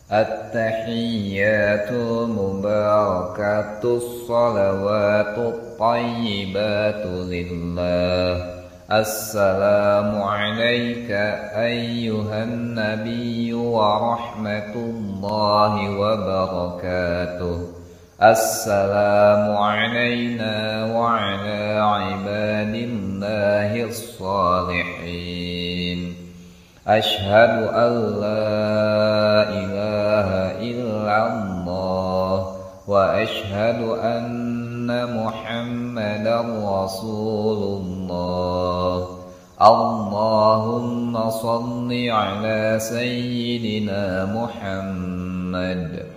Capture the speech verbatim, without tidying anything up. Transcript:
التحيات المباركات الصلوات الطيبات لله. السلام عليك أيها النبي ورحمة الله وبركاته. السلام علينا وعلى عباد الله الصالحين. أشهد أن لا إله إلا الله وأشهد أن محمدا رسول الله. اللهم صل على سيدنا محمد